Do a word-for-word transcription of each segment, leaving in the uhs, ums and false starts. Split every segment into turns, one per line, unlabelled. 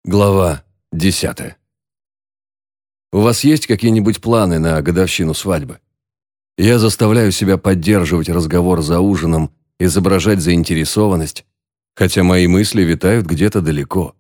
Глава десятая. У вас есть какие-нибудь планы на годовщину свадьбы? Я заставляю себя поддерживать разговор за ужином, изображать заинтересованность, хотя мои мысли витают где-то далеко.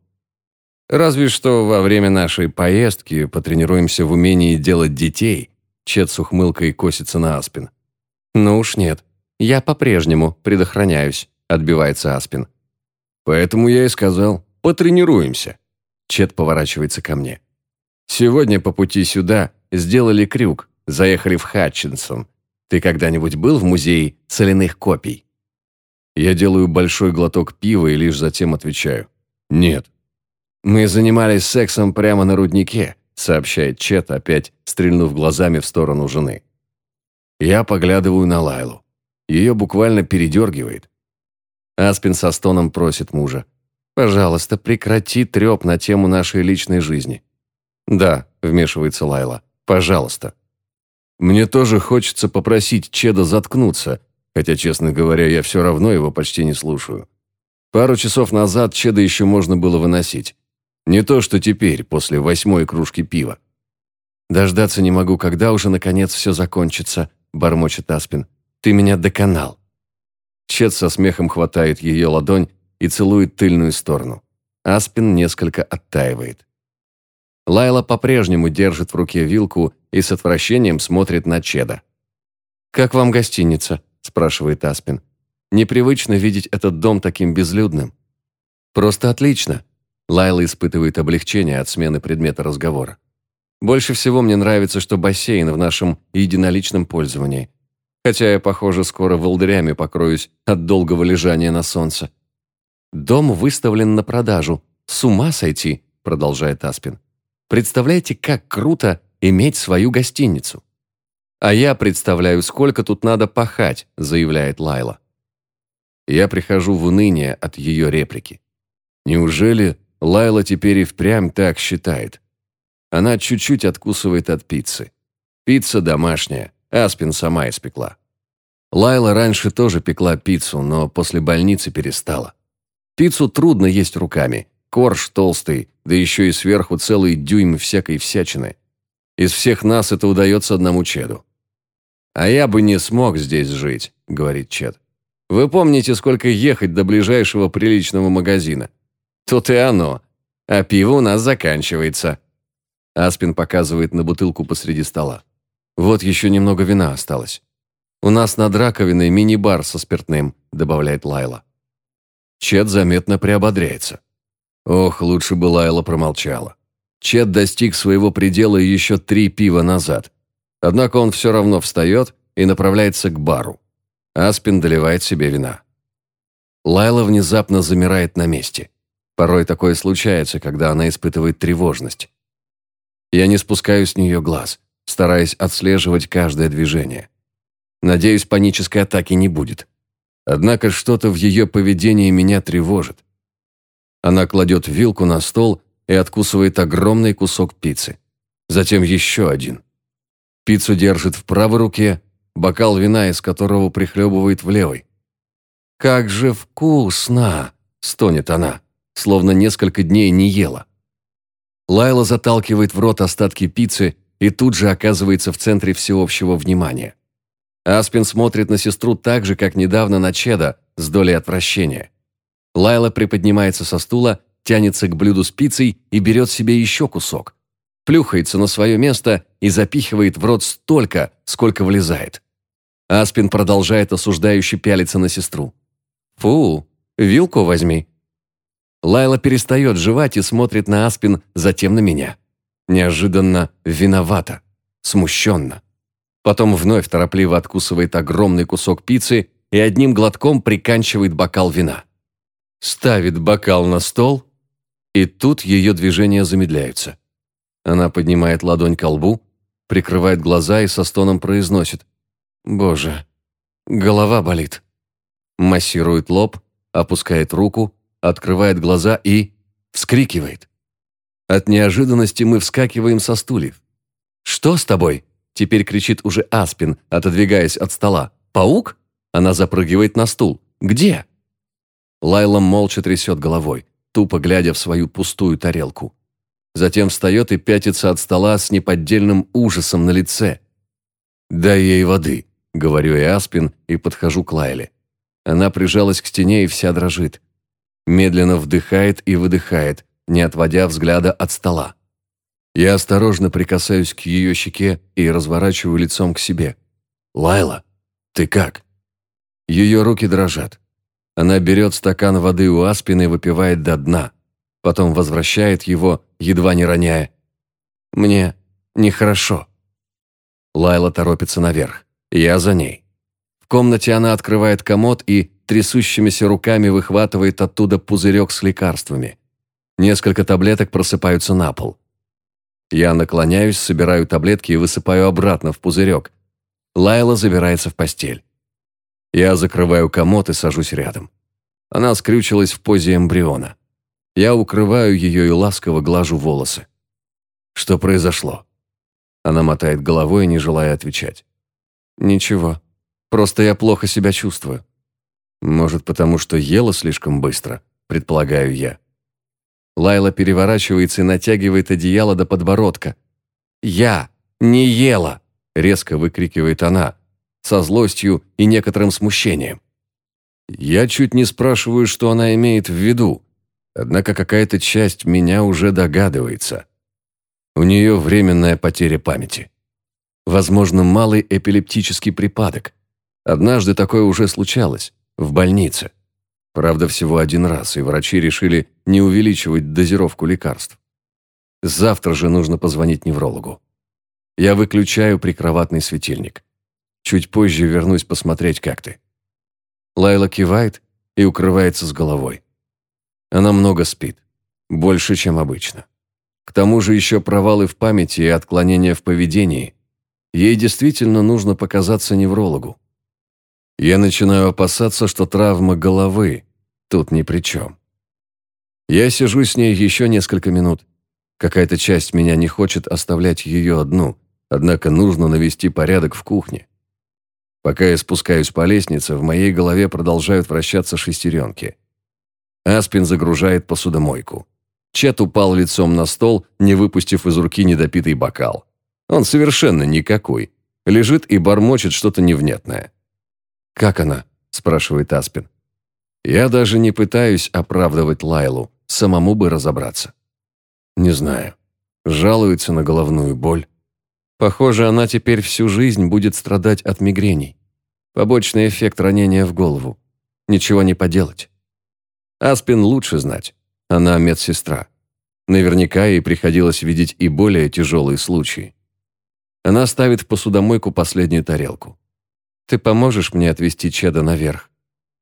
Разве что во время нашей поездки потренируемся в умении делать детей. Чет с ухмылкой косится на Аспин. Ну уж нет, я по-прежнему предохраняюсь, отбивается Аспин. Поэтому я и сказал, потренируемся. Чет поворачивается ко мне. Сегодня по пути сюда сделали крюк, заехали в Хатчинсон. Ты когда-нибудь был в музее соляных копий? Я делаю большой глоток пива и лишь затем отвечаю. Нет. Мы занимались сексом прямо на руднике, сообщает Чет, опять стрельнув глазами в сторону жены. Я поглядываю на Лайлу. Ее буквально передергивает. Аспин со стоном просит мужа. «Пожалуйста, прекрати треп на тему нашей личной жизни». «Да», — вмешивается Лайла, — «пожалуйста». Мне тоже хочется попросить Чеда заткнуться, хотя, честно говоря, я все равно его почти не слушаю. Пару часов назад Чеда еще можно было выносить. Не то, что теперь, после восьмой кружки пива. «Дождаться не могу, когда уже, наконец, все закончится», — бормочет Аспин. «Ты меня доконал». Чед со смехом хватает ее ладонь и целует тыльную сторону. Аспин несколько оттаивает. Лайла по-прежнему держит в руке вилку и с отвращением смотрит на Чеда. «Как вам гостиница?» – спрашивает Аспин. «Непривычно видеть этот дом таким безлюдным». «Просто отлично». Лайла испытывает облегчение от смены предмета разговора. «Больше всего мне нравится, что бассейн в нашем единоличном пользовании. Хотя я, похоже, скоро волдырями покроюсь от долгого лежания на солнце». «Дом выставлен на продажу. С ума сойти», – продолжает Аспин. «Представляете, как круто иметь свою гостиницу». «А я представляю, сколько тут надо пахать», – заявляет Лайла. Я прихожу в уныние от ее реплики. Неужели Лайла теперь и впрямь так считает? Она чуть-чуть откусывает от пиццы. Пицца домашняя, Аспин сама испекла. Лайла раньше тоже пекла пиццу, но после больницы перестала. Пиццу трудно есть руками. Корж толстый, да еще и сверху целый дюйм всякой всячины. Из всех нас это удается одному Чеду. «А я бы не смог здесь жить», — говорит Чед. «Вы помните, сколько ехать до ближайшего приличного магазина? Тут и оно. А пиво у нас заканчивается». Аспин показывает на бутылку посреди стола. «Вот еще немного вина осталось. У нас над раковиной мини-бар со спиртным», — добавляет Лайла. Чед заметно приободряется. Ох, лучше бы Лайла промолчала. Чед достиг своего предела еще три пива назад. Однако он все равно встает и направляется к бару. Аспин доливает себе вина. Лайла внезапно замирает на месте. Порой такое случается, когда она испытывает тревожность. Я не спускаю с нее глаз, стараясь отслеживать каждое движение. Надеюсь, панической атаки не будет. Однако что-то в ее поведении меня тревожит. Она кладет вилку на стол и откусывает огромный кусок пиццы. Затем еще один. Пиццу держит в правой руке, бокал вина из которого прихлебывает в левой. «Как же вкусно!» – стонет она, словно несколько дней не ела. Лайла заталкивает в рот остатки пиццы и тут же оказывается в центре всеобщего внимания. Аспин смотрит на сестру так же, как недавно на Чеда, с долей отвращения. Лайла приподнимается со стула, тянется к блюду с пиццей и берет себе еще кусок. Плюхается на свое место и запихивает в рот столько, сколько влезает. Аспин продолжает осуждающе пялиться на сестру. «Фу, вилку возьми». Лайла перестает жевать и смотрит на Аспин, затем на меня. Неожиданно виновата, смущенно. Потом вновь торопливо откусывает огромный кусок пиццы и одним глотком приканчивает бокал вина. Ставит бокал на стол, и тут ее движения замедляются. Она поднимает ладонь ко лбу, прикрывает глаза и со стоном произносит: «Боже, голова болит». Массирует лоб, опускает руку, открывает глаза и вскрикивает. От неожиданности мы вскакиваем со стульев. «Что с тобой?» – теперь кричит уже Аспин, отодвигаясь от стола. «Паук?» Она запрыгивает на стул. «Где?» Лайла молча трясет головой. тупо глядя в свою пустую тарелку. Затем встает и пятится от стола с неподдельным ужасом на лице. «Дай ей воды», — говорю я Аспин и подхожу к Лайле. Она прижалась к стене и вся дрожит. Медленно вдыхает и выдыхает, не отводя взгляда от стола. Я осторожно прикасаюсь к ее щеке и разворачиваю лицом к себе. «Лайла, ты как?» Ее руки дрожат. Она берет стакан воды у Аспина и выпивает до дна. Потом возвращает его, едва не роняя. «Мне нехорошо». Лайла торопится наверх. Я за ней. В комнате она открывает комод и трясущимися руками выхватывает оттуда пузырек с лекарствами. Несколько таблеток просыпаются на пол. Я наклоняюсь, собираю таблетки и высыпаю обратно в пузырек. Лайла забирается в постель. Я закрываю комод и сажусь рядом. Она скрючилась в позе эмбриона. Я укрываю ее и ласково глажу волосы. «Что произошло?» Она мотает головой, не желая отвечать. «Ничего. Просто я плохо себя чувствую». «Может, потому что ела слишком быстро?» предполагаю я. Лайла переворачивается и натягивает одеяло до подбородка. «Я не ела!» – резко выкрикивает она, со злостью и некоторым смущением. Я чуть не спрашиваю, что она имеет в виду, однако какая-то часть меня уже догадывается. У нее временная потеря памяти. Возможно, малый эпилептический припадок. Однажды такое уже случалось, в больнице. Правда, всего один раз, и врачи решили не увеличивать дозировку лекарств. Завтра же нужно позвонить неврологу. Я выключаю прикроватный светильник. Чуть позже вернусь посмотреть, как ты. Лайла кивает и укрывается с головой. Она много спит, больше, чем обычно. К тому же еще провалы в памяти и отклонения в поведении. Ей действительно нужно показаться неврологу. Я начинаю опасаться, что травма головы тут ни при чем. Я сижу с ней еще несколько минут. Какая-то часть меня не хочет оставлять ее одну, однако нужно навести порядок в кухне. Пока я спускаюсь по лестнице, в моей голове продолжают вращаться шестеренки. Аспин загружает посудомойку. Чет упал лицом на стол, не выпустив из руки недопитый бокал. Он совершенно никакой. Лежит и бормочет что-то невнятное. «Как она?» – спрашивает Аспин. Я даже не пытаюсь оправдывать Лайлу, самому бы разобраться. Не знаю. Жалуется на головную боль. Похоже, она теперь всю жизнь будет страдать от мигрений. Побочный эффект ранения в голову. Ничего не поделать. Аспин лучше знать. Она медсестра. Наверняка ей приходилось видеть и более тяжелые случаи. Она ставит в посудомойку последнюю тарелку. «Ты поможешь мне отвезти Чеда наверх?»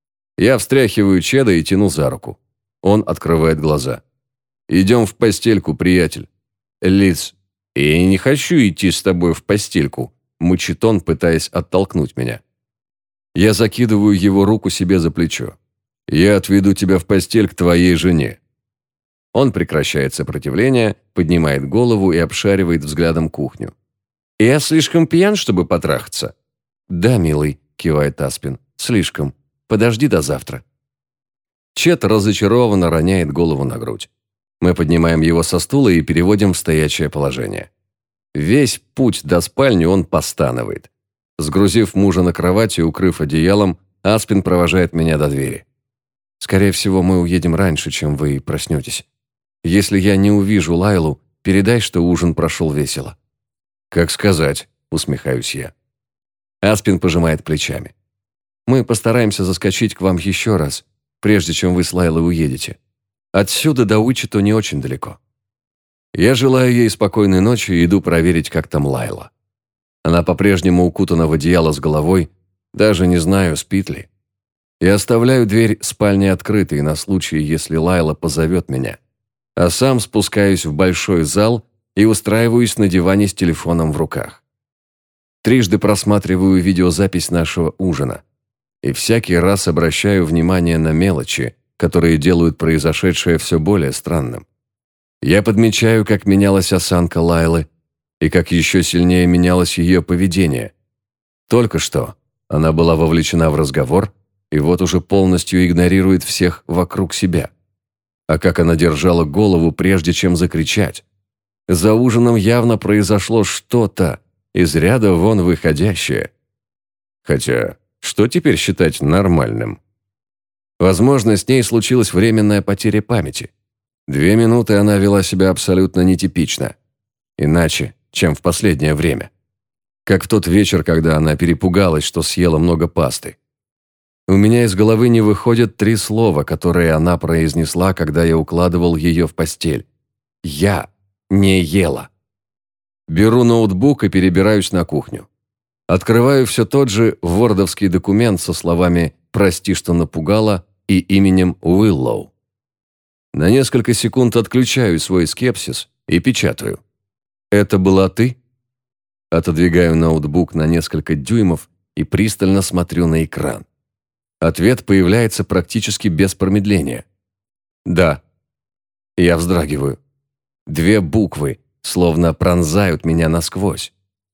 Я встряхиваю Чеда и тяну за руку. Он открывает глаза. «Идем в постельку, приятель». «Лиз, я не хочу идти с тобой в постельку», мычит он, пытаясь оттолкнуть меня. Я закидываю его руку себе за плечо. «Я отведу тебя в постель к твоей жене». Он прекращает сопротивление, поднимает голову и обшаривает взглядом кухню. «Я слишком пьян, чтобы потрахаться?» «Да, милый», – кивает Аспин, – «слишком. Подожди до завтра». Чет разочарованно роняет голову на грудь. Мы поднимаем его со стула и переводим в стоячее положение. Весь путь до спальни он постанывает. Сгрузив мужа на кровать и укрыв одеялом, Аспин провожает меня до двери. «Скорее всего, мы уедем раньше, чем вы проснетесь. Если я не увижу Лайлу, передай, что ужин прошел весело». «Как сказать», – усмехаюсь я. Аспин пожимает плечами. «Мы постараемся заскочить к вам еще раз, прежде чем вы с Лайлой уедете. Отсюда до Уичито не очень далеко». Я желаю ей спокойной ночи и иду проверить, как там Лайла. Она по-прежнему укутана в одеяло с головой, даже не знаю, спит ли. Я оставляю дверь спальни открытой на случай, если Лайла позовет меня, а сам спускаюсь в большой зал и устраиваюсь на диване с телефоном в руках. Трижды просматриваю видеозапись нашего ужина и всякий раз обращаю внимание на мелочи, которые делают произошедшее все более странным. Я подмечаю, как менялась осанка Лайлы и как еще сильнее менялось ее поведение. Только что она была вовлечена в разговор и вот уже полностью игнорирует всех вокруг себя. А как она держала голову, прежде чем закричать. За ужином явно произошло что-то из ряда вон выходящее. Хотя, что теперь считать нормальным? Возможно, с ней случилась временная потеря памяти. Две минуты она вела себя абсолютно нетипично. Иначе, чем в последнее время. Как в тот вечер, когда она перепугалась, что съела много пасты. У меня из головы не выходят три слова, которые она произнесла, когда я укладывал ее в постель. «Я не ела». Беру ноутбук и перебираюсь на кухню. Открываю все тот же вордовский документ со словами «Прости, что напугала» и именем Уиллоу. На несколько секунд отключаю свой скепсис и печатаю. «Это была ты?» Отодвигаю ноутбук на несколько дюймов и пристально смотрю на экран. Ответ появляется практически без промедления. «Да». Я вздрагиваю. Две буквы словно пронзают меня насквозь.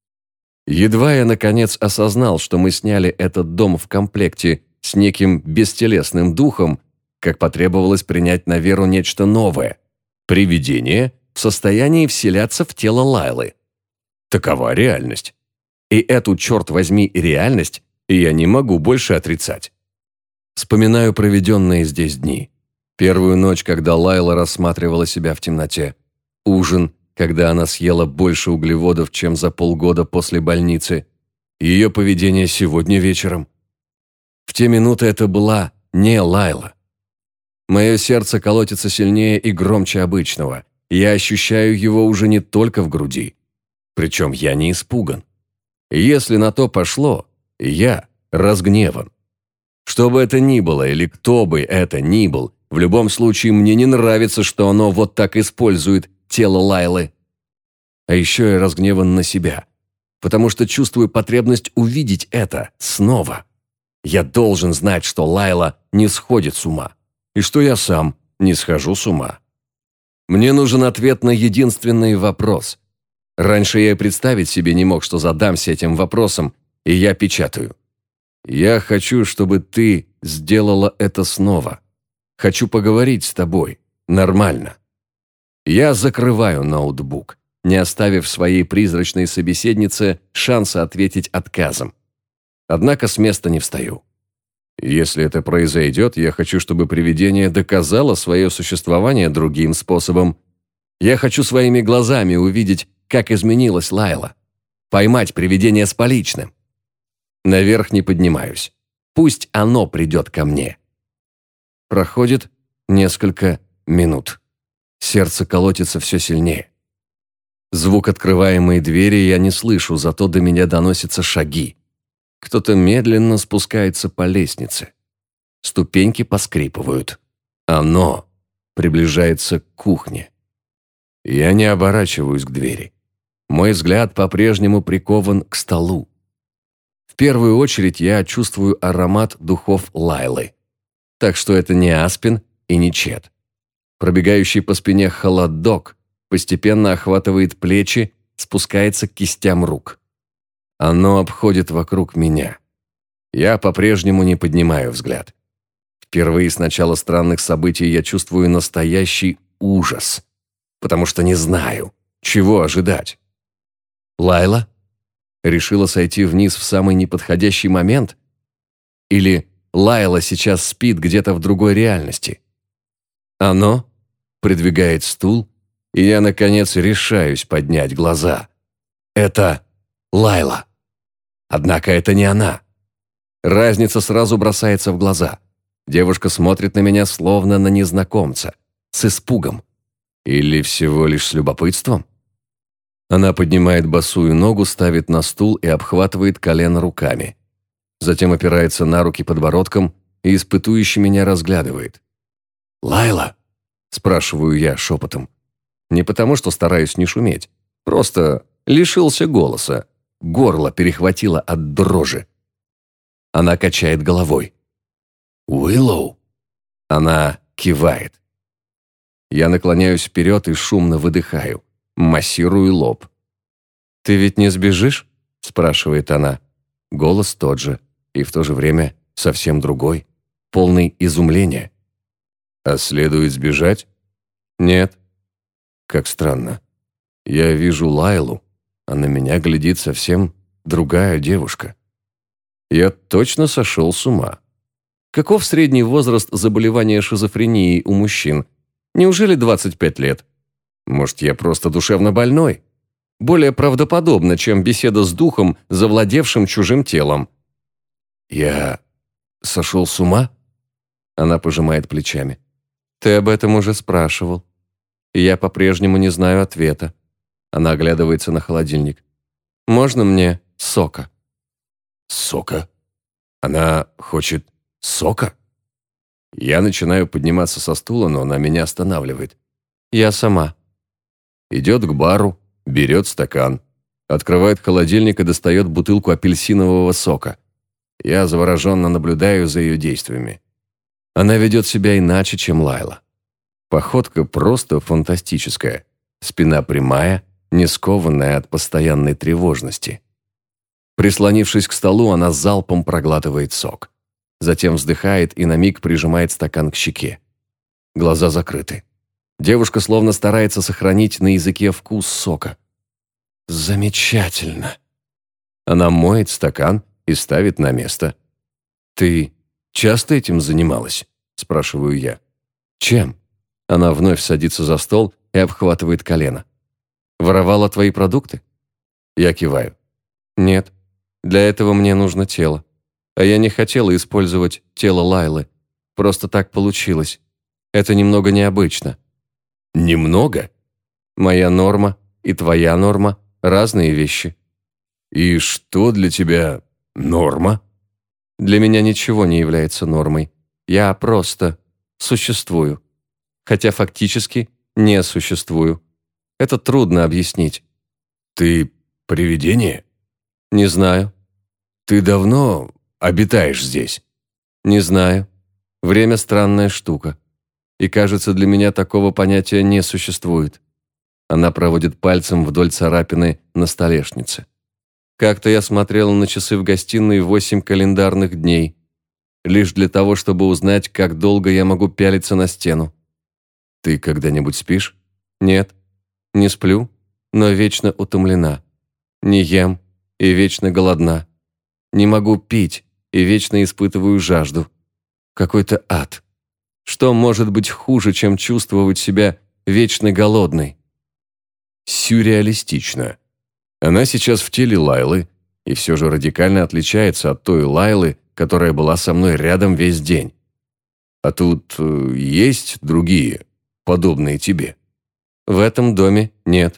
Едва я, наконец, осознал, что мы сняли этот дом в комплекте с неким бестелесным духом, как потребовалось принять на веру нечто новое. Привидение в состоянии вселяться в тело Лайлы. Такова реальность. И эту, черт возьми, реальность я не могу больше отрицать. Вспоминаю проведенные здесь дни. Первую ночь, когда Лайла рассматривала себя в темноте. Ужин, когда она съела больше углеводов, чем за полгода после больницы. Ее поведение сегодня вечером. В те минуты это была не Лайла. Мое сердце колотится сильнее и громче обычного. Я ощущаю его уже не только в груди. Причем я не испуган. Если на то пошло, я разгневан. Что бы это ни было, или кто бы это ни был, в любом случае мне не нравится, что оно вот так использует тело Лайлы. А еще я разгневан на себя, потому что чувствую потребность увидеть это снова. Я должен знать, что Лайла не сходит с ума, и что я сам не схожу с ума. Мне нужен ответ на единственный вопрос. Раньше я и представить себе не мог, что задамся этим вопросом, и я печатаю. Я хочу, чтобы ты сделала это снова. Хочу поговорить с тобой. Нормально. Я закрываю ноутбук, не оставив своей призрачной собеседнице шанса ответить отказом. Однако с места не встаю. Если это произойдет, я хочу, чтобы привидение доказало свое существование другим способом. Я хочу своими глазами увидеть, как изменилась Лайла. Поймать привидение с поличным. Наверх не поднимаюсь. Пусть оно придет ко мне. Проходит несколько минут. Сердце колотится все сильнее. Звук открываемой двери я не слышу, зато до меня доносятся шаги. Кто-то медленно спускается по лестнице. Ступеньки поскрипывают. Оно приближается к кухне. Я не оборачиваюсь к двери. Мой взгляд по-прежнему прикован к столу. В первую очередь я чувствую аромат духов Лайлы. Так что это не Аспен и не Чет. Пробегающий по спине холодок постепенно охватывает плечи, спускается к кистям рук. Оно обходит вокруг меня. Я по-прежнему не поднимаю взгляд. Впервые с начала странных событий я чувствую настоящий ужас, потому что не знаю, чего ожидать. Лайла решила сойти вниз в самый неподходящий момент? Или Лайла сейчас спит где-то в другой реальности? Оно придвигает стул, и я, наконец, решаюсь поднять глаза. Это Лайла. Однако это не она. Разница сразу бросается в глаза. Девушка смотрит на меня словно на незнакомца, с испугом. Или всего лишь с любопытством? Она поднимает босую ногу, ставит на стул и обхватывает колено руками. Затем опирается на руки подбородком и испытующе меня разглядывает. «Лайла?» – спрашиваю я шепотом. Не потому, что стараюсь не шуметь. Просто лишился голоса. Горло перехватило от дрожи. Она качает головой. «Уиллоу?» Она кивает. Я наклоняюсь вперед и шумно выдыхаю. Массирую лоб. «Ты ведь не сбежишь?» – спрашивает она. Голос тот же, и в то же время совсем другой, полный изумления. А следует сбежать? Нет. Как странно. Я вижу Лайлу, а на меня глядит совсем другая девушка. Я точно сошел с ума. Каков средний возраст заболевания шизофренией у мужчин? Неужели двадцать пять лет? Может, я просто душевно больной? Более правдоподобно, чем беседа с духом, завладевшим чужим телом. Я сошел с ума? Она пожимает плечами. Ты об этом уже спрашивал. И я по-прежнему не знаю ответа. Она оглядывается на холодильник. Можно мне сока? Сока? Она хочет сока? Я начинаю подниматься со стула, но она меня останавливает. Я сама. Идет к бару, берет стакан, открывает холодильник и достает бутылку апельсинового сока. Я завороженно наблюдаю за ее действиями. Она ведет себя иначе, чем Лайла. Походка просто фантастическая. Спина прямая, не скованная от постоянной тревожности. Прислонившись к столу, она залпом проглатывает сок. Затем вздыхает и на миг прижимает стакан к щеке. Глаза закрыты. Девушка словно старается сохранить на языке вкус сока. Замечательно. Она моет стакан и ставит на место. «Ты часто этим занималась?» – спрашиваю я. «Чем?» Она вновь садится за стол и обхватывает колено. «Воровала твои продукты?» Я киваю. «Нет, для этого мне нужно тело. А я не хотела использовать тело Лайлы. Просто так получилось. Это немного необычно». «Немного?» «Моя норма и твоя норма – разные вещи». «И что для тебя норма?» «Для меня ничего не является нормой. Я просто существую. Хотя фактически не существую. Это трудно объяснить». «Ты привидение?» «Не знаю». «Ты давно обитаешь здесь?» «Не знаю. Время – странная штука. И, кажется, для меня такого понятия не существует». Она проводит пальцем вдоль царапины на столешнице. Как-то я смотрела на часы в гостиной восемь календарных дней, лишь для того, чтобы узнать, как долго я могу пялиться на стену. «Ты когда-нибудь спишь?» «Нет, не сплю, но вечно утомлена. Не ем и вечно голодна. Не могу пить и вечно испытываю жажду. Какой-то ад. Что может быть хуже, чем чувствовать себя вечно голодной?» Сюрреалистично. Она сейчас в теле Лайлы и все же радикально отличается от той Лайлы, которая была со мной рядом весь день. А тут э, есть другие, подобные тебе? В этом доме нет.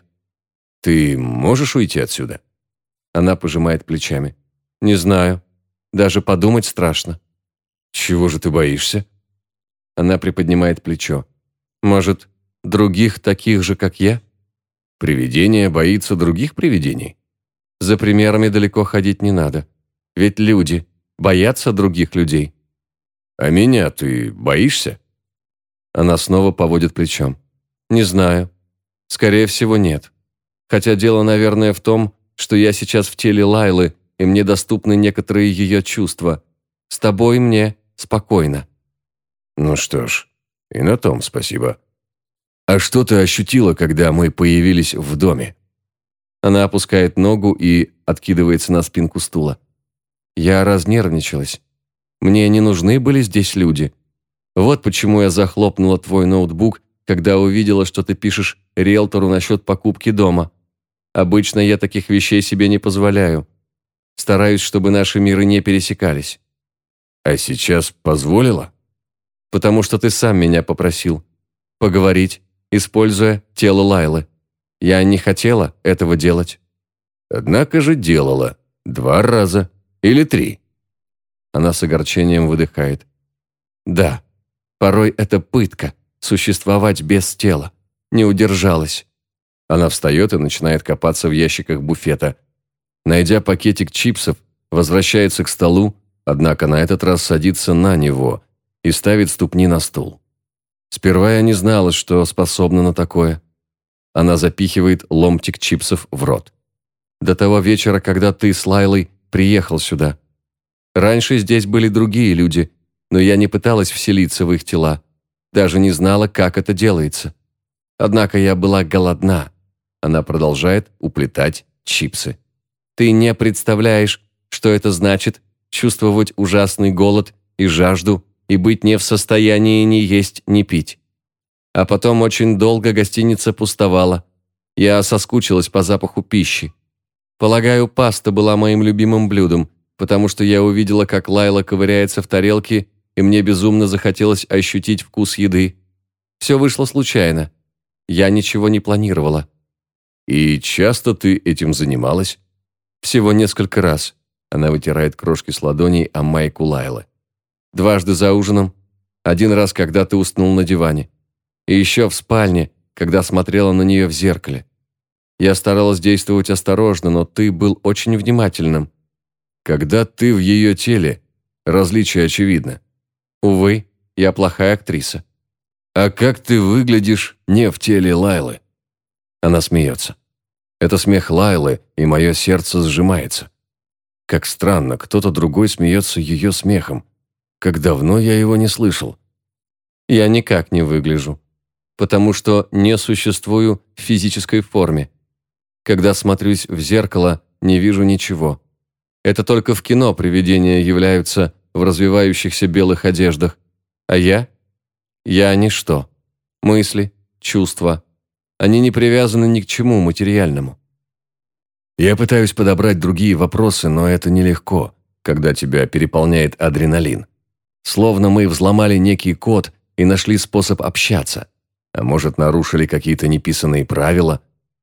Ты можешь уйти отсюда? Она пожимает плечами. Не знаю. Даже подумать страшно. Чего же ты боишься? Она приподнимает плечо. Может, других таких же, как я? Привидение боится других привидений? За примерами далеко ходить не надо. Ведь люди боятся других людей. А меня ты боишься? Она снова поводит плечом. Не знаю. Скорее всего, нет. Хотя дело, наверное, в том, что я сейчас в теле Лайлы, и мне доступны некоторые ее чувства. С тобой мне спокойно. Ну что ж, и на том спасибо. А что ты ощутила, когда мы появились в доме? Она опускает ногу и откидывается на спинку стула. Я разнервничалась. Мне не нужны были здесь люди. Вот почему я захлопнула твой ноутбук, когда увидела, что ты пишешь риэлтору насчет покупки дома. Обычно я таких вещей себе не позволяю. Стараюсь, чтобы наши миры не пересекались. А сейчас позволила? Потому что ты сам меня попросил. Поговорить, используя тело Лайлы. Я не хотела этого делать. Однако же делала. Два раза. Или три. Она с огорчением выдыхает. Да, порой это пытка, существовать без тела. Не удержалась. Она встает и начинает копаться в ящиках буфета. Найдя пакетик чипсов, возвращается к столу, однако на этот раз садится на него и ставит ступни на стул. Сперва я не знала, что способна на такое. Она запихивает ломтик чипсов в рот. До того вечера, когда ты с Лайлой приехал сюда. Раньше здесь были другие люди, но я не пыталась вселиться в их тела. даже не знала, как это делается. Однако я была голодна. Она продолжает уплетать чипсы. Ты не представляешь, что это значит чувствовать ужасный голод и жажду и быть не в состоянии ни есть, ни пить. А потом очень долго гостиница пустовала. Я соскучилась по запаху пищи. Полагаю, паста была моим любимым блюдом, потому что я увидела, как Лайла ковыряется в тарелке, и мне безумно захотелось ощутить вкус еды. Все вышло случайно. Я ничего не планировала. «И часто ты этим занималась?» «Всего несколько раз». Она вытирает крошки с ладоней о майку Лайлы. «Дважды за ужином. Один раз, когда ты уснул на диване. И еще в спальне, когда смотрела на нее в зеркале. Я старалась действовать осторожно, но ты был очень внимательным. Когда ты в ее теле, различие очевидно. Увы, я плохая актриса». «А как ты выглядишь не в теле Лайлы?» Она смеется. Это смех Лайлы, и мое сердце сжимается. Как странно, кто-то другой смеется ее смехом. Как давно я его не слышал. Я никак не выгляжу, потому что не существую в физической форме. Когда смотрюсь в зеркало, не вижу ничего. Это только в кино привидения являются в развивающихся белых одеждах. А я? Я ничто. Мысли, чувства. Они не привязаны ни к чему материальному. Я пытаюсь подобрать другие вопросы, но это нелегко, когда тебя переполняет адреналин. Словно мы взломали некий код и нашли способ общаться. А может, нарушили какие-то неписанные правила?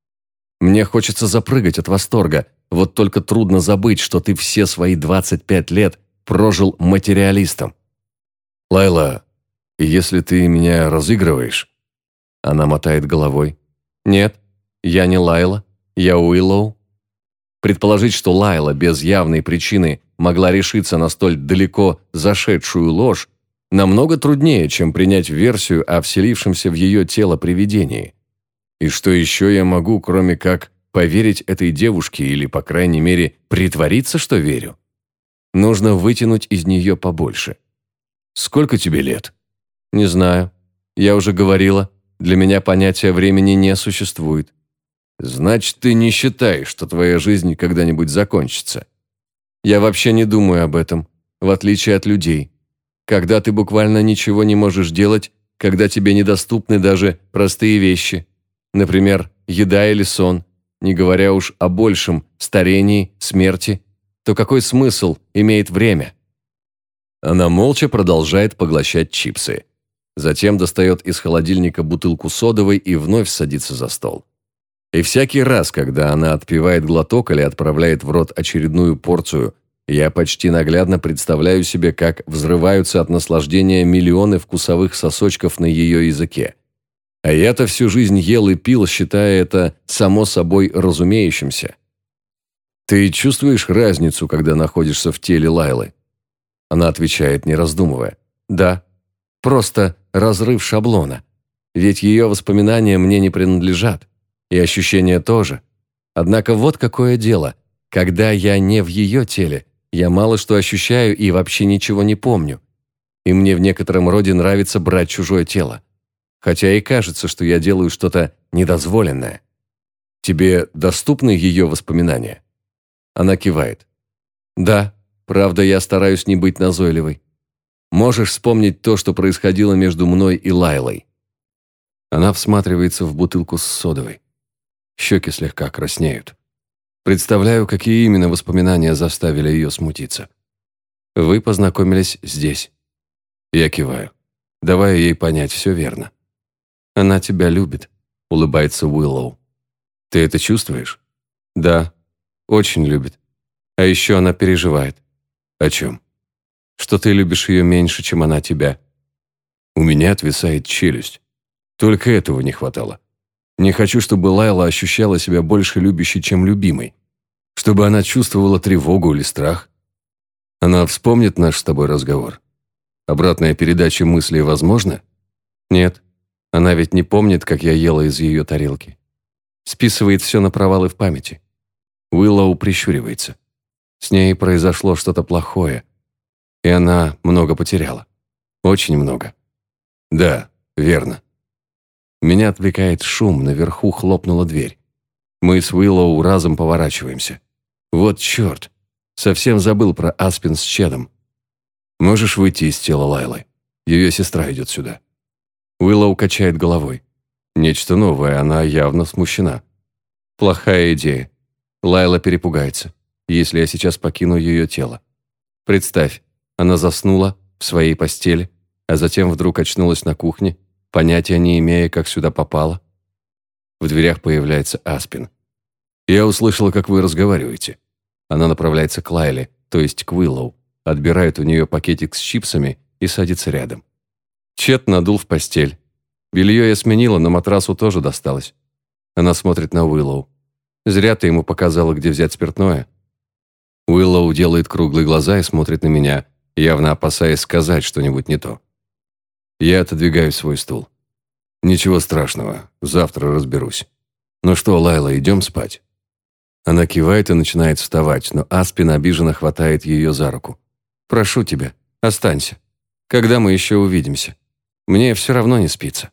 Мне хочется запрыгать от восторга, вот только трудно забыть, что ты все свои двадцать пять лет прожил материалистом. Лайла, если ты меня разыгрываешь... Она мотает головой. Нет, я не Лайла, я Уиллоу. Предположить, что Лайла без явной причины могла решиться на столь далеко зашедшую ложь, намного труднее, чем принять версию о вселившемся в ее тело привидении. И что еще я могу, кроме как поверить этой девушке или, по крайней мере, притвориться, что верю? Нужно вытянуть из нее побольше. Сколько тебе лет? Не знаю. Я уже говорила, для меня понятия времени не существует. Значит, ты не считаешь, что твоя жизнь когда-нибудь закончится? Я вообще не думаю об этом, в отличие от людей. Когда ты буквально ничего не можешь делать, когда тебе недоступны даже простые вещи, например, еда или сон, не говоря уж о большем старении, смерти, то какой смысл имеет время? Она молча продолжает поглощать чипсы. Затем достает из холодильника бутылку содовой и вновь садится за стол. И всякий раз, когда она отпивает глоток или отправляет в рот очередную порцию, я почти наглядно представляю себе, как взрываются от наслаждения миллионы вкусовых сосочков на ее языке. А я-то всю жизнь ел и пил, считая это само собой разумеющимся. Ты чувствуешь разницу, когда находишься в теле Лайлы? Она отвечает, не раздумывая. Да, просто разрыв шаблона. Ведь ее воспоминания мне не принадлежат. И ощущения тоже. Однако вот какое дело. Когда я не в ее теле, я мало что ощущаю и вообще ничего не помню. И мне в некотором роде нравится брать чужое тело. Хотя и кажется, что я делаю что-то недозволенное. Тебе доступны ее воспоминания? Она кивает. Да, правда, я стараюсь не быть назойливой. Можешь вспомнить то, что происходило между мной и Лайлой? Она всматривается в бутылку с содовой. Щеки слегка краснеют. Представляю, какие именно воспоминания заставили ее смутиться. Вы познакомились здесь. Я киваю, давая ей понять, все верно. Она тебя любит, улыбается Уиллоу. Ты это чувствуешь? Да, очень любит. А еще она переживает. О чем? Что ты любишь ее меньше, чем она тебя. У меня отвисает челюсть. Только этого не хватало. Не хочу, чтобы Лайла ощущала себя больше любящей, чем любимой. Чтобы она чувствовала тревогу или страх. Она вспомнит наш с тобой разговор. Обратная передача мыслей возможна? Нет. Она ведь не помнит, как я ела из ее тарелки. Списывает все на провалы в памяти. Уиллоу прищуривается. С ней произошло что-то плохое. И она много потеряла. Очень много. Да, Верно. Меня отвлекает шум, наверху хлопнула дверь. Мы с Уиллоу разом поворачиваемся. Вот черт, совсем забыл про Аспен с Чедом. Можешь выйти из тела Лайлы? Ее сестра идет сюда. Уиллоу качает головой. Нечто новое, она явно смущена. Плохая идея. Лайла перепугается, если я сейчас покину ее тело. Представь, она заснула в своей постели, а затем вдруг очнулась на кухне, понятия не имея, как сюда попала. В дверях появляется Аспен. «Я услышала, как вы разговариваете». Она направляется к Лайле, то есть к Уиллоу, отбирает у нее пакетик с чипсами и садится рядом. Чет надул в постель. Белье я сменила, но матрасу тоже досталось. Она смотрит на Уиллоу. «Зря ты ему показала, где взять спиртное». Уиллоу делает круглые глаза и смотрит на меня, явно опасаясь сказать что-нибудь не то. Я отодвигаю свой стул. «Ничего страшного, завтра разберусь. Ну что, Лайла, идем спать?» Она кивает и начинает вставать, но Аспен обиженно хватает ее за руку. «Прошу тебя, останься. Когда мы еще увидимся? Мне все равно не спится».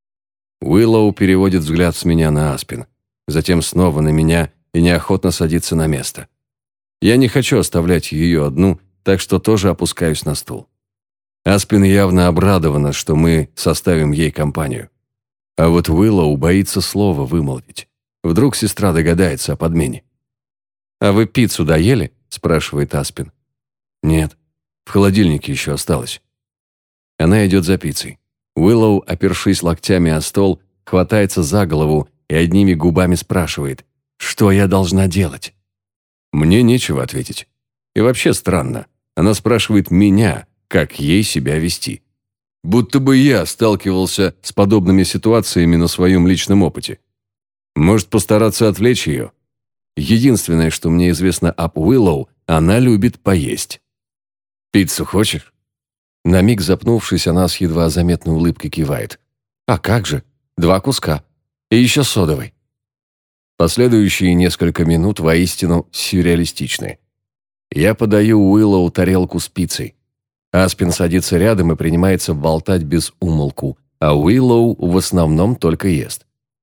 Уиллоу переводит взгляд с меня на Аспен, затем снова на меня и неохотно садится на место. Я не хочу оставлять ее одну, так что тоже опускаюсь на стул. Аспен явно обрадована, что мы составим ей компанию. А вот Уиллоу боится слова вымолвить. Вдруг сестра догадается о подмене. «А вы пиццу доели?» – спрашивает Аспен. «Нет, в холодильнике еще осталось». Она идет за пиццей. Уиллоу, опершись локтями о стол, хватается за голову и одними губами спрашивает, что я должна делать. Мне нечего ответить. И вообще странно. Она спрашивает меня, как ей себя вести. Будто бы я сталкивался с подобными ситуациями на своем личном опыте. Может, постараться отвлечь ее? Единственное, что мне известно об Уиллоу, она любит поесть. «Пиццу хочешь?» На миг запнувшись, она с едва заметной улыбкой кивает. «А как же? Два куска. И еще содовой». Последующие несколько минут воистину сюрреалистичны. Я подаю Уиллоу тарелку с пиццей. Аспен садится рядом и принимается болтать без умолку, а Уиллоу в основном только ест.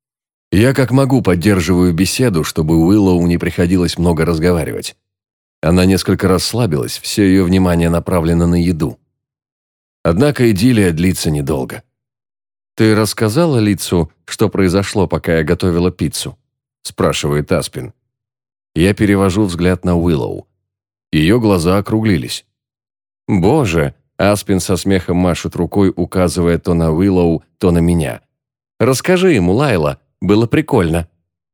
Я как могу поддерживаю беседу, чтобы Уиллоу не приходилось много разговаривать. Она несколько расслабилась, все ее внимание направлено на еду. Однако идиллия длится недолго. «Ты рассказала Лицу, что произошло, пока я готовила пиццу?» – спрашивает Аспен. Я перевожу взгляд на Уиллоу. Ее глаза округлились. «Боже!» – Аспен со смехом машет рукой, указывая то на Уиллоу, то на меня. «Расскажи ему, Лайла, было прикольно».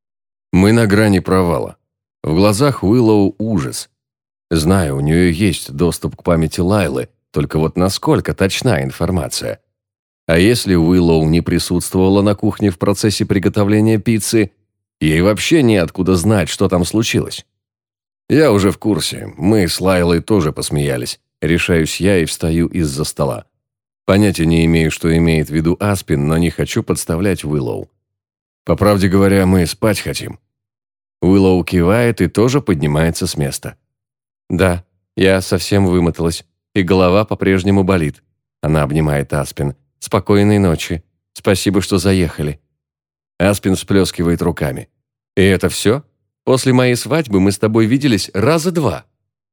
Мы на грани провала. В глазах Уиллоу ужас. Знаю, у нее есть доступ к памяти Лайлы, только вот насколько точна информация. А если Уиллоу не присутствовала на кухне в процессе приготовления пиццы, ей вообще неоткуда знать, что там случилось. Я уже в курсе, мы с Лайлой тоже посмеялись. Решаюсь я и встаю из-за стола. Понятия не имею, что имеет в виду Аспен, но не хочу подставлять Уиллоу. По правде говоря, мы спать хотим. Уиллоу кивает и тоже поднимается с места. «Да, я совсем вымоталась, и голова по-прежнему болит». Она обнимает Аспен. «Спокойной ночи. Спасибо, что заехали». Аспен всплескивает руками. «И это все? После моей свадьбы мы с тобой виделись раза два».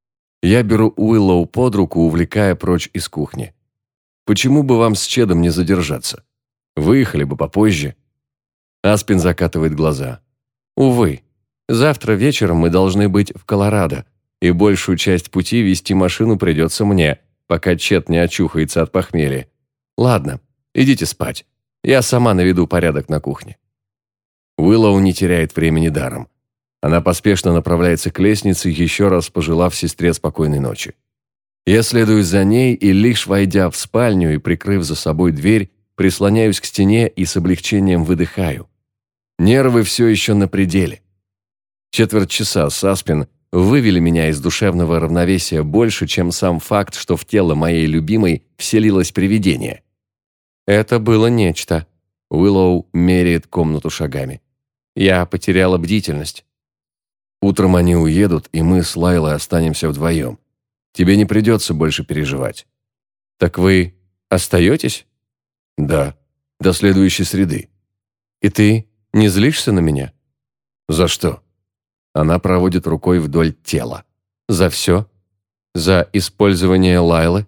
Я беру Уиллоу под руку, увлекая прочь из кухни. «Почему бы вам с Чедом не задержаться? Выехали бы попозже». Аспен закатывает глаза. «Увы, завтра вечером мы должны быть в Колорадо, и большую часть пути вести машину придется мне, пока Чед не очухается от похмелья. Ладно, идите спать. Я сама наведу порядок на кухне». Уиллоу не теряет времени даром. Она поспешно направляется к лестнице, еще раз пожелав сестре спокойной ночи. Я следую за ней и, лишь войдя в спальню и прикрыв за собой дверь, прислоняюсь к стене и с облегчением выдыхаю. Нервы все еще на пределе. Четверть часа с Аспен вывели меня из душевного равновесия больше, чем сам факт, что в тело моей любимой вселилось привидение. Это было нечто. Уиллоу меряет комнату шагами. Я потеряла бдительность. Утром они уедут, и мы с Лайлой останемся вдвоем. Тебе не придется больше переживать. Так вы остаетесь? Да. До следующей среды.
И ты не злишься на меня?
За что?
Она проводит рукой вдоль тела. За все? За использование Лайлы?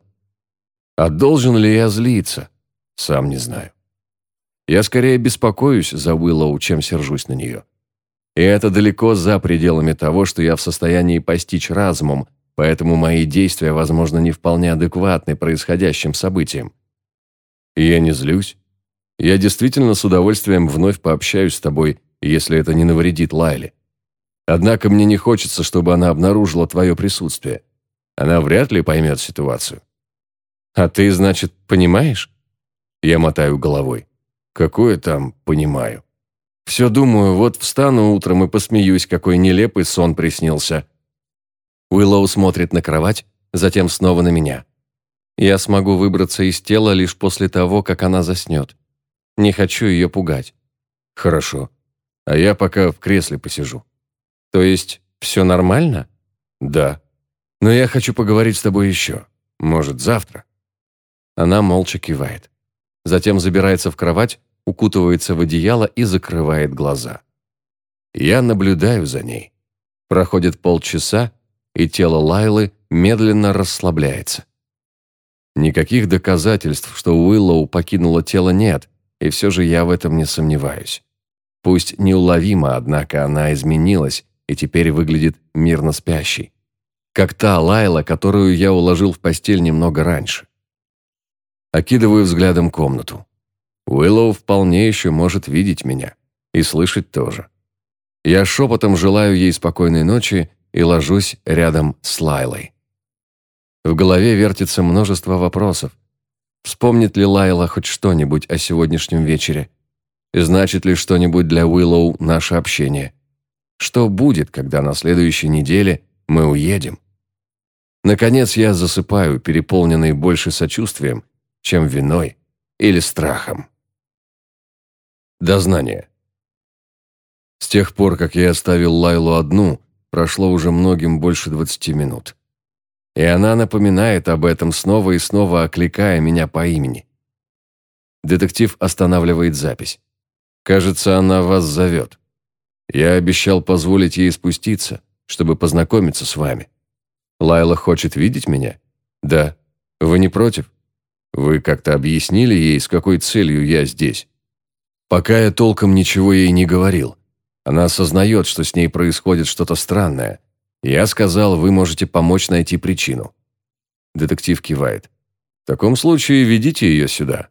А должен ли я злиться? Сам не знаю. Я скорее беспокоюсь за Уиллоу, чем сержусь на нее. И это далеко за пределами того, что я в состоянии постичь разумом, поэтому мои действия, возможно, не вполне адекватны происходящим событиям. И я не злюсь. Я действительно с удовольствием вновь пообщаюсь с тобой, если это не навредит Лайле. Однако мне не хочется, чтобы она обнаружила твое присутствие. Она вряд ли поймет ситуацию.
А ты, значит, понимаешь?
Я мотаю головой. Какое там «понимаю»? Все думаю, вот встану утром и посмеюсь, какой нелепый сон приснился.
Уиллоу смотрит на кровать, затем снова на меня. Я смогу выбраться из тела лишь после того, как она заснет. Не хочу ее пугать.
Хорошо. А я пока в кресле посижу.
То есть все нормально?
Да. Но я хочу поговорить с тобой еще. Может, завтра?
Она молча кивает. Затем забирается в кровать, укутывается в одеяло и закрывает глаза.
Я наблюдаю за ней.
Проходит полчаса, и тело Лайлы медленно расслабляется.
Никаких доказательств, что Уиллоу покинуло тело, нет, и все же я в этом не сомневаюсь. Пусть неуловимо, однако она изменилась и теперь выглядит мирно спящей. Как та Лайла, которую я уложил в постель немного раньше. Окидываю взглядом комнату. Уиллоу вполне еще может видеть меня. И слышать тоже. Я шепотом желаю ей спокойной ночи и ложусь рядом с Лайлой. В голове вертится множество вопросов. Вспомнит ли Лайла хоть что-нибудь о сегодняшнем вечере? Значит ли что-нибудь для Уиллоу наше общение? Что будет, когда на следующей неделе мы уедем? Наконец я засыпаю, переполненный больше сочувствием, чем виной или страхом. Дознание. С тех пор, как я оставил Лайлу одну, прошло уже многим больше двадцати минут. И она напоминает об этом снова и снова, окликая меня по имени. Детектив останавливает запись. Кажется, она вас зовет. Я обещал позволить ей спуститься, чтобы познакомиться с вами. Лайла хочет видеть меня? Да. Вы не против? Вы как-то объяснили ей, с какой целью я здесь? Пока я толком ничего ей не говорил. Она осознает, что с ней происходит что-то странное. Я сказал, вы можете помочь найти причину. Детектив кивает. В таком случае ведите ее сюда.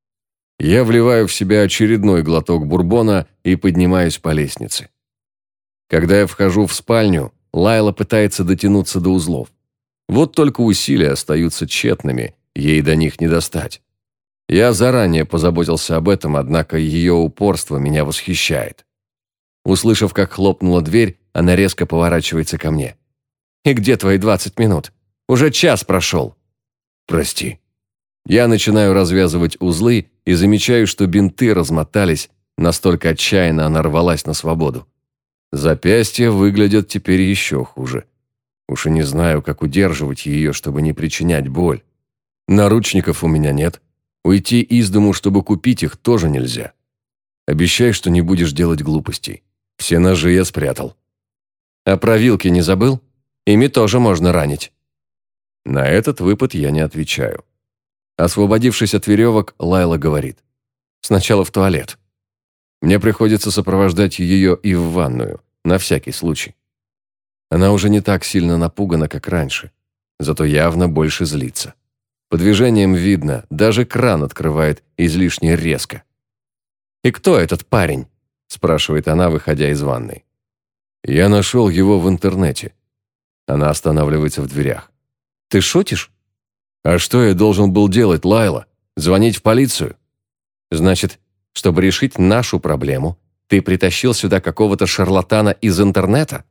Я вливаю в себя очередной глоток бурбона и поднимаюсь по лестнице. Когда я вхожу в спальню, Лайла пытается дотянуться до узлов. Вот только усилия остаются тщетными, ей до них не достать. Я заранее позаботился об этом, однако ее упорство меня восхищает. Услышав, как хлопнула дверь, она резко поворачивается ко мне. «И где твои двадцать минут? Уже час прошел». «Прости». Я начинаю развязывать узлы и замечаю, что бинты размотались, настолько отчаянно она рвалась на свободу. Запястья выглядят теперь еще хуже. Уж и не знаю, как удерживать ее, чтобы не причинять боль. Наручников у меня нет. Уйти из дому, чтобы купить их, тоже нельзя. Обещай, что не будешь делать глупостей. Все ножи я спрятал. А про вилки не забыл? Ими тоже можно ранить. На этот выпад я не отвечаю. Освободившись от веревок, Лайла говорит. Сначала в туалет. Мне приходится сопровождать ее и в ванную, на всякий случай. Она уже не так сильно напугана, как раньше, зато явно больше злится. По движениям видно, даже кран открывает излишне резко. «И кто этот парень?» – спрашивает она, выходя из ванной. «Я нашел его в интернете». Она останавливается в дверях. «Ты шутишь?» «А что я должен был делать, Лайла? Звонить в полицию?» «Значит, чтобы решить нашу проблему, ты притащил сюда какого-то шарлатана из интернета?»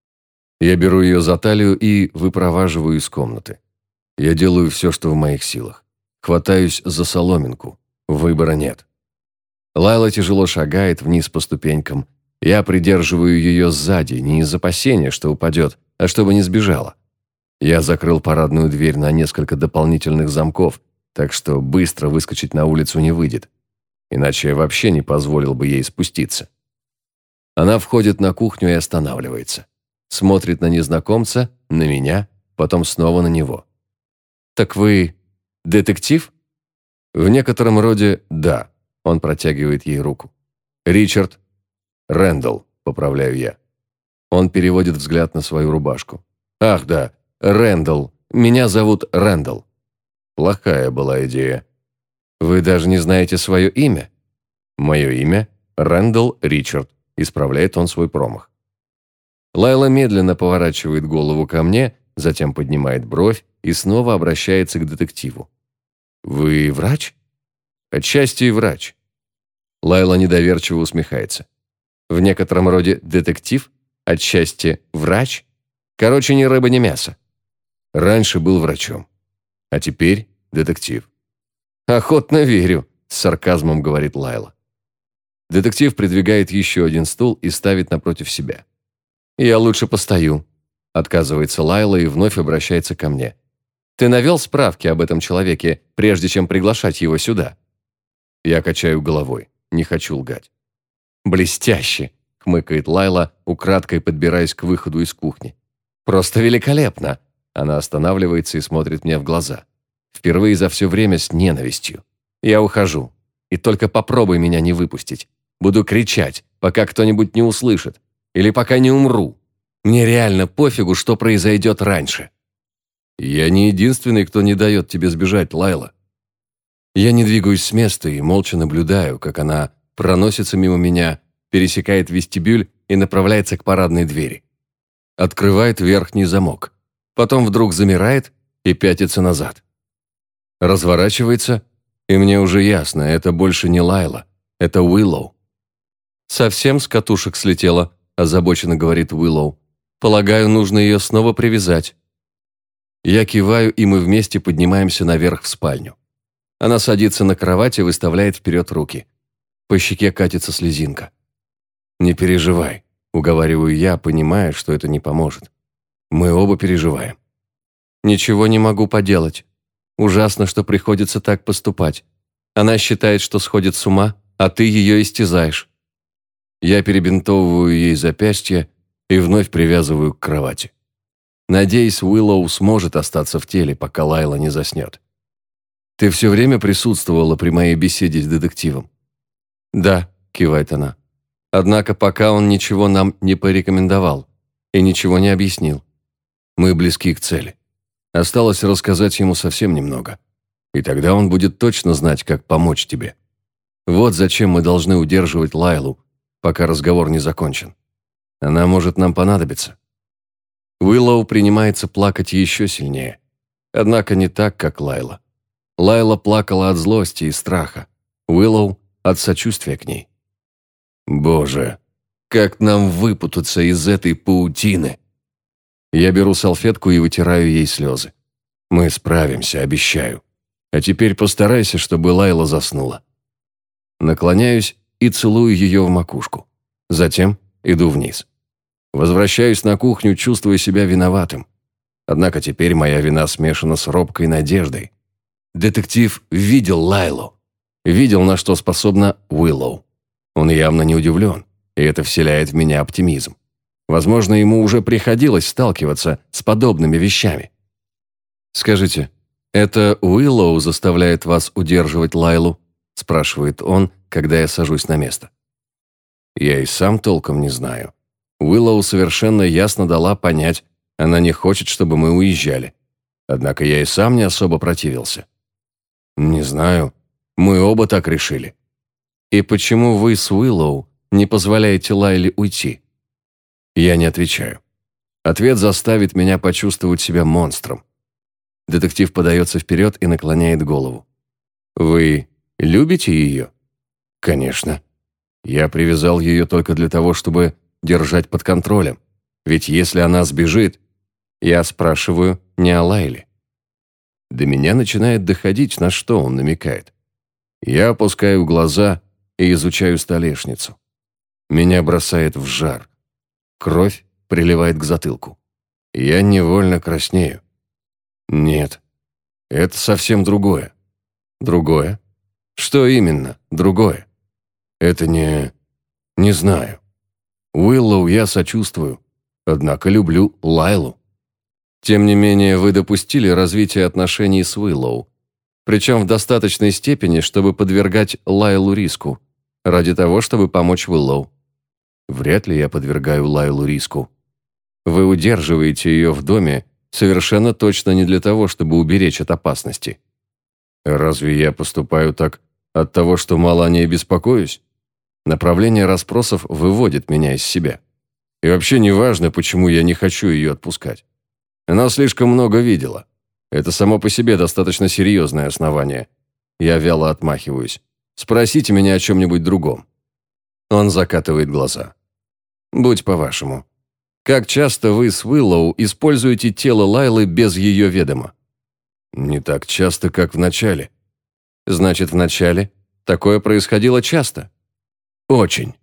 Я беру ее за талию и выпроваживаю из комнаты. Я делаю все, что в моих силах. Хватаюсь за соломинку. Выбора нет. Лайла тяжело шагает вниз по ступенькам. Я придерживаю ее сзади, не из опасения, что упадет, а чтобы не сбежала. Я закрыл парадную дверь на несколько дополнительных замков, так что быстро выскочить на улицу не выйдет. иначе я вообще не позволил бы ей спуститься. Она входит на кухню и останавливается. Смотрит на незнакомца, на меня, потом снова на него. «Так вы детектив?» «В некотором роде да», – он протягивает ей руку. «Ричард Рэндалл», – поправляю я. Он переводит взгляд на свою рубашку. «Ах, да, Рэндалл. Меня зовут Рэндалл». Плохая была идея. «Вы даже не знаете свое имя?» «Мое имя Рэндалл Ричард», – исправляет он свой промах. Лайла медленно поворачивает голову ко мне, затем поднимает бровь и снова обращается к детективу. «Вы врач?» «Отчасти и врач». Лайла недоверчиво усмехается. «В некотором роде детектив, отчасти врач. Короче, ни рыба, ни мясо». «Раньше был врачом, а теперь детектив». «Охотно верю», – с сарказмом говорит Лайла. Детектив придвигает еще один стул и ставит напротив себя. «Я лучше постою», – отказывается Лайла и вновь обращается ко мне. «Ты навел справки об этом человеке, прежде чем приглашать его сюда?» Я качаю головой, не хочу лгать. «Блестяще», – хмыкает Лайла, украдкой подбираясь к выходу из кухни. «Просто великолепно!» Она останавливается и смотрит мне в глаза. Впервые за все время с ненавистью. «Я ухожу. И только попробуй меня не выпустить. Буду кричать, пока кто-нибудь не услышит. Или пока не умру. Мне реально пофигу, что произойдет раньше». «Я не единственный, кто не дает тебе сбежать, Лайла». Я не двигаюсь с места и молча наблюдаю, как она проносится мимо меня, пересекает вестибюль и направляется к парадной двери. Открывает верхний замок. Потом вдруг замирает и пятится назад. Разворачивается, и мне уже ясно, это больше не Лайла, это Уиллоу. «Совсем с катушек слетела», – озабоченно говорит Уиллоу. «Полагаю, нужно ее снова привязать». Я киваю, и мы вместе поднимаемся наверх в спальню. Она садится на кровать и выставляет вперед руки. По щеке катится слезинка. «Не переживай», – уговариваю я, понимая, что это не поможет. Мы оба переживаем. «Ничего не могу поделать. Ужасно, что приходится так поступать. Она считает, что сходит с ума, а ты ее истязаешь». Я перебинтовываю ей запястье и вновь привязываю к кровати. Надеюсь, Уиллоу сможет остаться в теле, пока Лайла не заснет. «Ты все время присутствовала при моей беседе с детективом?» «Да», – кивает она. «Однако пока он ничего нам не порекомендовал и ничего не объяснил. Мы близки к цели. Осталось рассказать ему совсем немного. И тогда он будет точно знать, как помочь тебе. Вот зачем мы должны удерживать Лайлу, пока разговор не закончен. Она может нам понадобиться». Уиллоу принимается плакать еще сильнее. Однако не так, как Лайла. Лайла плакала от злости и страха. Уиллоу – от сочувствия к ней. «Боже, как нам выпутаться из этой паутины?» Я беру салфетку и вытираю ей слезы. «Мы справимся, обещаю. А теперь постарайся, чтобы Лайла заснула». Наклоняюсь и целую ее в макушку. Затем иду вниз. Возвращаюсь на кухню, чувствуя себя виноватым. Однако теперь моя вина смешана с робкой надеждой. Детектив видел Лайлу. Видел, на что способна Уиллоу. Он явно не удивлен, и это вселяет в меня оптимизм. Возможно, ему уже приходилось сталкиваться с подобными вещами. «Скажите, это Уиллоу заставляет вас удерживать Лайлу?» – спрашивает он, когда я сажусь на место. Я и сам толком не знаю. Уиллоу совершенно ясно дала понять, она не хочет, чтобы мы уезжали. Однако я и сам не особо противился. «Не знаю, мы оба так решили». «И почему вы с Уиллоу не позволяете Лайле уйти?» Я не отвечаю. Ответ заставит меня почувствовать себя монстром. Детектив подается вперед и наклоняет голову. «Вы любите ее?» «Конечно. Я привязал ее только для того, чтобы держать под контролем. Ведь если она сбежит...» Я спрашиваю не о Лайле. До меня начинает доходить, на что он намекает. Я опускаю глаза и изучаю столешницу. Меня бросает в жар. Кровь приливает к затылку. Я невольно краснею. Нет, это совсем другое. Другое? Что именно? Другое. Это не... не знаю. Уиллоу я сочувствую, однако люблю Лайлу.
Тем не менее, вы допустили развитие отношений с Уиллоу, причем в достаточной степени, чтобы подвергать Лайлу риску, ради того, чтобы помочь Уиллоу.
Вряд ли я подвергаю Лайлу риску.
Вы удерживаете ее в доме совершенно точно не для того, чтобы уберечь от опасности.
Разве я поступаю так от того, что мало о ней беспокоюсь? Направление расспросов выводит меня из себя. И вообще не важно, почему я не хочу ее отпускать. Она слишком много видела. Это само по себе достаточно серьезное основание. Я вяло отмахиваюсь. Спросите меня о чем-нибудь другом. Он закатывает глаза. Будь по-вашему. Как часто вы с Уиллоу используете тело Лайлы без ее ведома? Не так часто, как в начале.
Значит, в начале такое происходило часто?
Очень.